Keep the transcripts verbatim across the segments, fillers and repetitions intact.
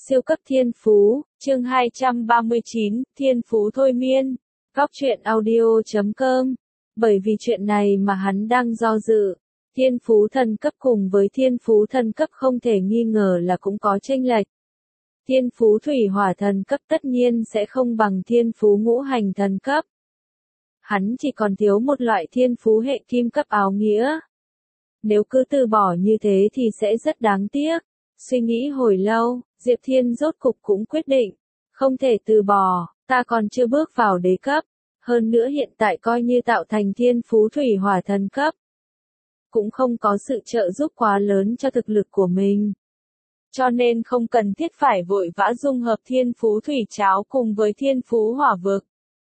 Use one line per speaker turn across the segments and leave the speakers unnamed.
Siêu cấp thiên phú, chương hai trăm ba mươi chín, thiên phú thôi miên. Góc truyện audio chấm com. Bởi vì chuyện này mà hắn đang do dự. Thiên phú thần cấp cùng với thiên phú thần cấp không thể nghi ngờ là cũng có chênh lệch. Thiên phú thủy hỏa thần cấp tất nhiên sẽ không bằng thiên phú ngũ hành thần cấp. Hắn chỉ còn thiếu một loại thiên phú hệ kim cấp áo nghĩa. Nếu cứ từ bỏ như thế thì sẽ rất đáng tiếc. Suy nghĩ hồi lâu, Diệp Thiên rốt cục cũng quyết định. Không thể từ bỏ, ta còn chưa bước vào đế cấp. Hơn nữa hiện tại coi như tạo thành thiên phú thủy hỏa thần cấp. Cũng không có sự trợ giúp quá lớn cho thực lực của mình. Cho nên không cần thiết phải vội vã dung hợp thiên phú thủy cháo cùng với thiên phú hỏa vực.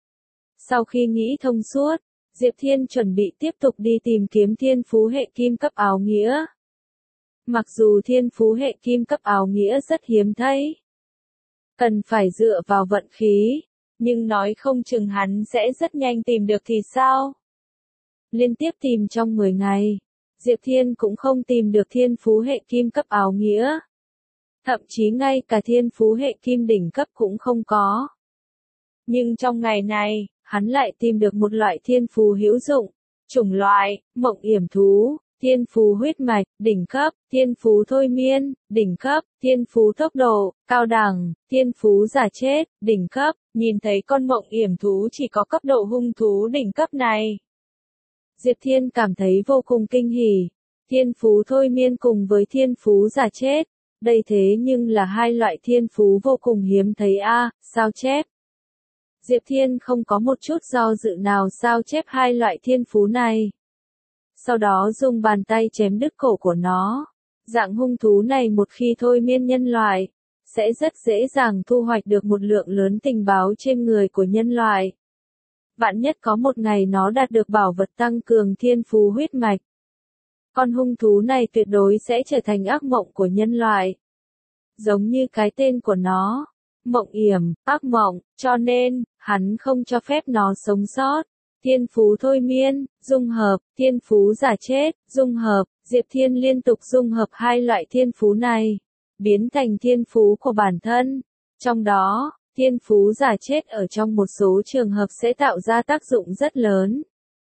Sau khi nghĩ thông suốt, Diệp Thiên chuẩn bị tiếp tục đi tìm kiếm thiên phú hệ kim cấp áo nghĩa. Mặc dù thiên phú hệ kim cấp áo nghĩa rất hiếm thấy, cần phải dựa vào vận khí, nhưng nói không chừng hắn sẽ rất nhanh tìm được thì sao? Liên tiếp tìm trong mười ngày, Diệp Thiên cũng không tìm được thiên phú hệ kim cấp áo nghĩa. Thậm chí ngay cả thiên phú hệ kim đỉnh cấp cũng không có. Nhưng trong ngày này, hắn lại tìm được một loại thiên phú hữu dụng, chủng loại, mộng yểm thú. Thiên phú huyết mạch, đỉnh cấp, thiên phú thôi miên, đỉnh cấp, thiên phú tốc độ, cao đẳng, thiên phú giả chết, đỉnh cấp, nhìn thấy con mộng yểm thú chỉ có cấp độ hung thú đỉnh cấp này. Diệp Thiên cảm thấy vô cùng kinh hỉ, thiên phú thôi miên cùng với thiên phú giả chết, đây thế nhưng là hai loại thiên phú vô cùng hiếm thấy a, à, sao chép. Diệp Thiên không có một chút do dự nào sao chép hai loại thiên phú này. Sau đó dùng bàn tay chém đứt cổ của nó. Dạng hung thú này một khi thôi miên nhân loại, sẽ rất dễ dàng thu hoạch được một lượng lớn tình báo trên người của nhân loại. Vạn nhất có một ngày nó đạt được bảo vật tăng cường thiên phú huyết mạch. Con hung thú này tuyệt đối sẽ trở thành ác mộng của nhân loại. Giống như cái tên của nó, mộng yểm, ác mộng, cho nên, hắn không cho phép nó sống sót. Thiên phú thôi miên, dung hợp, thiên phú giả chết, dung hợp, Diệp Thiên liên tục dung hợp hai loại thiên phú này, biến thành thiên phú của bản thân. Trong đó, thiên phú giả chết ở trong một số trường hợp sẽ tạo ra tác dụng rất lớn.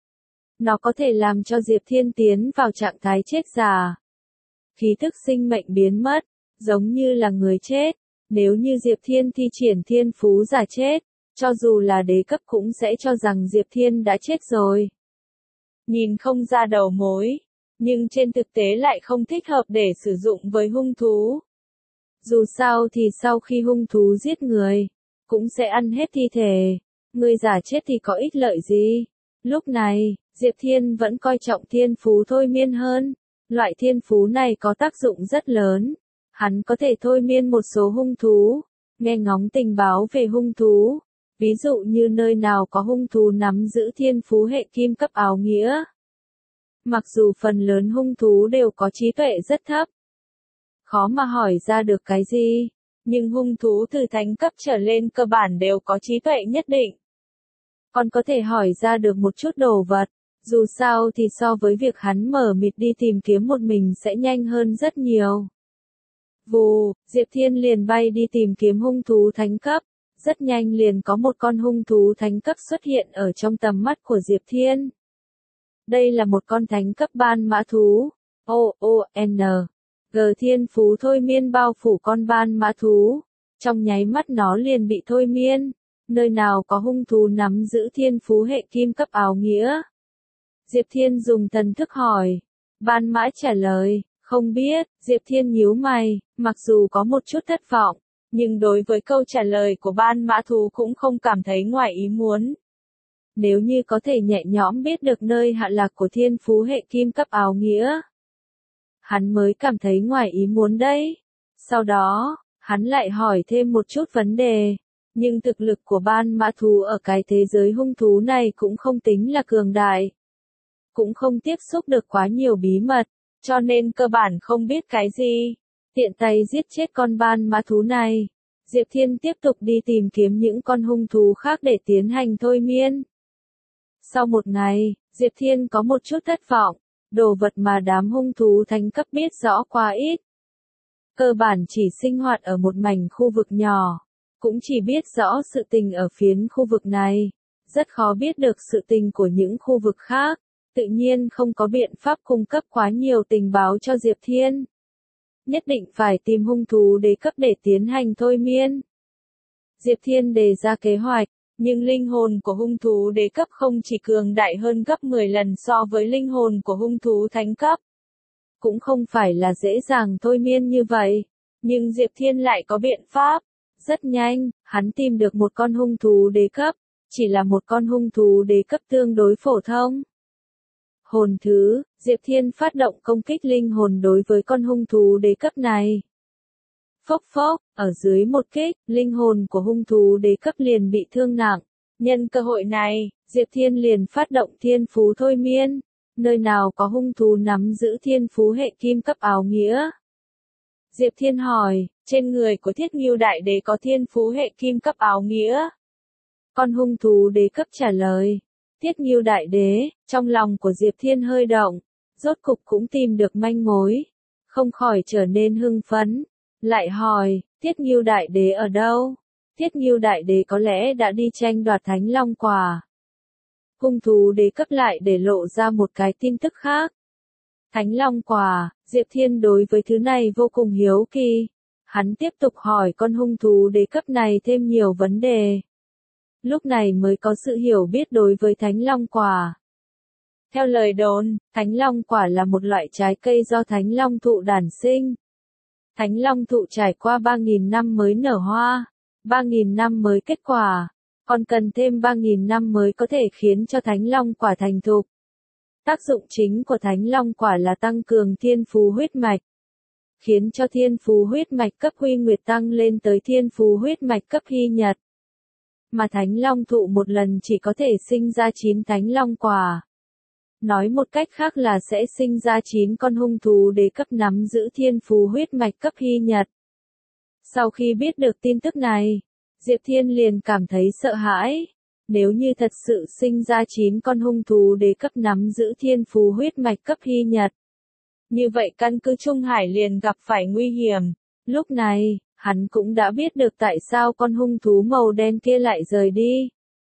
Nó có thể làm cho Diệp Thiên tiến vào trạng thái chết già. Khí thức sinh mệnh biến mất, giống như là người chết. Nếu như Diệp Thiên thi triển thiên phú giả chết, cho dù là đế cấp cũng sẽ cho rằng Diệp Thiên đã chết rồi. Nhìn không ra đầu mối, nhưng trên thực tế lại không thích hợp để sử dụng với hung thú. Dù sao thì sau khi hung thú giết người, cũng sẽ ăn hết thi thể. Người giả chết thì có ích lợi gì? Lúc này, Diệp Thiên vẫn coi trọng thiên phú thôi miên hơn. Loại thiên phú này có tác dụng rất lớn. Hắn có thể thôi miên một số hung thú, nghe ngóng tình báo về hung thú. Ví dụ như nơi nào có hung thú nắm giữ thiên phú hệ kim cấp áo nghĩa. Mặc dù phần lớn hung thú đều có trí tuệ rất thấp, khó mà hỏi ra được cái gì, nhưng hung thú từ thánh cấp trở lên cơ bản đều có trí tuệ nhất định. Còn có thể hỏi ra được một chút đồ vật, dù sao thì so với việc hắn mở mịt đi tìm kiếm một mình sẽ nhanh hơn rất nhiều. Vù, Diệp Thiên liền bay đi tìm kiếm hung thú thánh cấp. Rất nhanh liền có một con hung thú thánh cấp xuất hiện ở trong tầm mắt của Diệp Thiên. Đây là một con thánh cấp ban mã thú. O O N G thiên phú thôi miên bao phủ con ban mã thú. Trong nháy mắt nó liền bị thôi miên. Nơi nào có hung thú nắm giữ thiên phú hệ kim cấp áo nghĩa? Diệp Thiên dùng thần thức hỏi. Ban mã trả lời, không biết. Diệp Thiên nhíu mày, mặc dù có một chút thất vọng. Nhưng đối với câu trả lời của ban mã thú cũng không cảm thấy ngoài ý muốn. Nếu như có thể nhẹ nhõm biết được nơi hạ lạc của thiên phú hệ kim cấp áo nghĩa, hắn mới cảm thấy ngoài ý muốn đấy. Sau đó, hắn lại hỏi thêm một chút vấn đề. Nhưng thực lực của ban mã thú ở cái thế giới hung thú này cũng không tính là cường đại. Cũng không tiếp xúc được quá nhiều bí mật, cho nên cơ bản không biết cái gì. Tiện tay giết chết con ban mã thú này. Diệp Thiên tiếp tục đi tìm kiếm những con hung thú khác để tiến hành thôi miên. Sau một ngày, Diệp Thiên có một chút thất vọng. Đồ vật mà đám hung thú thánh cấp biết rõ quá ít. cơ bản chỉ sinh hoạt ở một mảnh khu vực nhỏ, cũng chỉ biết rõ sự tình ở phiến khu vực này, rất khó biết được sự tình của những khu vực khác, tự nhiên không có biện pháp cung cấp quá nhiều tình báo cho Diệp Thiên. Nhất định phải tìm hung thú đế cấp để tiến hành thôi miên. Diệp Thiên đề ra kế hoạch, nhưng linh hồn của hung thú đế cấp không chỉ cường đại hơn gấp mười lần so với linh hồn của hung thú thánh cấp. Cũng không phải là dễ dàng thôi miên như vậy, nhưng Diệp Thiên lại có biện pháp. Rất nhanh, hắn tìm được một con hung thú đế cấp, chỉ là một con hung thú đế cấp tương đối phổ thông. Hồn thứ, Diệp Thiên phát động công kích linh hồn đối với con hung thú đế cấp này. Phốc phốc, ở dưới một kích, linh hồn của hung thú đế cấp liền bị thương nặng. Nhân cơ hội này, Diệp Thiên liền phát động thiên phú thôi miên. Nơi nào có hung thú nắm giữ thiên phú hệ kim cấp áo nghĩa? Diệp Thiên hỏi, trên người của Thiết Ngưu Đại Đế có thiên phú hệ kim cấp áo nghĩa? Con hung thú đế cấp trả lời. Thiết Ngưu Đại Đế, trong lòng của Diệp Thiên hơi động, rốt cục cũng tìm được manh mối, không khỏi trở nên hưng phấn, lại hỏi, Thiết Ngưu Đại Đế ở đâu? Thiết Ngưu Đại Đế có lẽ đã đi tranh đoạt Thánh Long Quả. Hung thú đế cấp lại để lộ ra một cái tin tức khác. Thánh Long Quả, Diệp Thiên đối với thứ này vô cùng hiếu kỳ. Hắn tiếp tục hỏi con hung thú đế cấp này thêm nhiều vấn đề. Lúc này mới có sự hiểu biết đối với Thánh Long Quả. Theo lời đồn, Thánh Long Quả là một loại trái cây do Thánh Long thụ đản sinh. Thánh Long thụ trải qua ba nghìn năm mới nở hoa, ba nghìn năm mới kết quả, còn cần thêm ba nghìn năm mới có thể khiến cho Thánh Long Quả thành thục. Tác dụng chính của Thánh Long Quả là tăng cường thiên phú huyết mạch, khiến cho thiên phú huyết mạch cấp Huy Nguyệt tăng lên tới thiên phú huyết mạch cấp Hy Nhật. Mà Thánh Long thụ một lần chỉ có thể sinh ra chín Thánh Long Quả. Nói một cách khác là sẽ sinh ra chín con hung thú đế cấp nắm giữ thiên phú huyết mạch cấp Hy Nhật. Sau khi biết được tin tức này, Diệp Thiên liền cảm thấy sợ hãi. Nếu như thật sự sinh ra chín con hung thú đế cấp nắm giữ thiên phú huyết mạch cấp Hy Nhật, như vậy căn cứ Trung Hải liền gặp phải nguy hiểm. Lúc này, hắn cũng đã biết được tại sao con hung thú màu đen kia lại rời đi.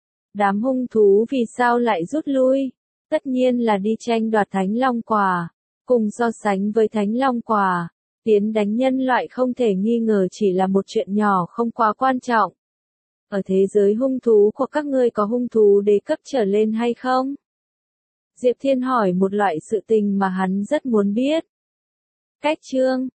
Đám hung thú vì sao lại rút lui? Tất nhiên là đi tranh đoạt Thánh Long Quả. Cùng so sánh với Thánh Long Quả, tiến đánh nhân loại không thể nghi ngờ chỉ là một chuyện nhỏ không quá quan trọng. Ở thế giới hung thú của các ngươi có hung thú đế cấp trở lên hay không? Diệp Thiên hỏi một loại sự tình mà hắn rất muốn biết. Cách chương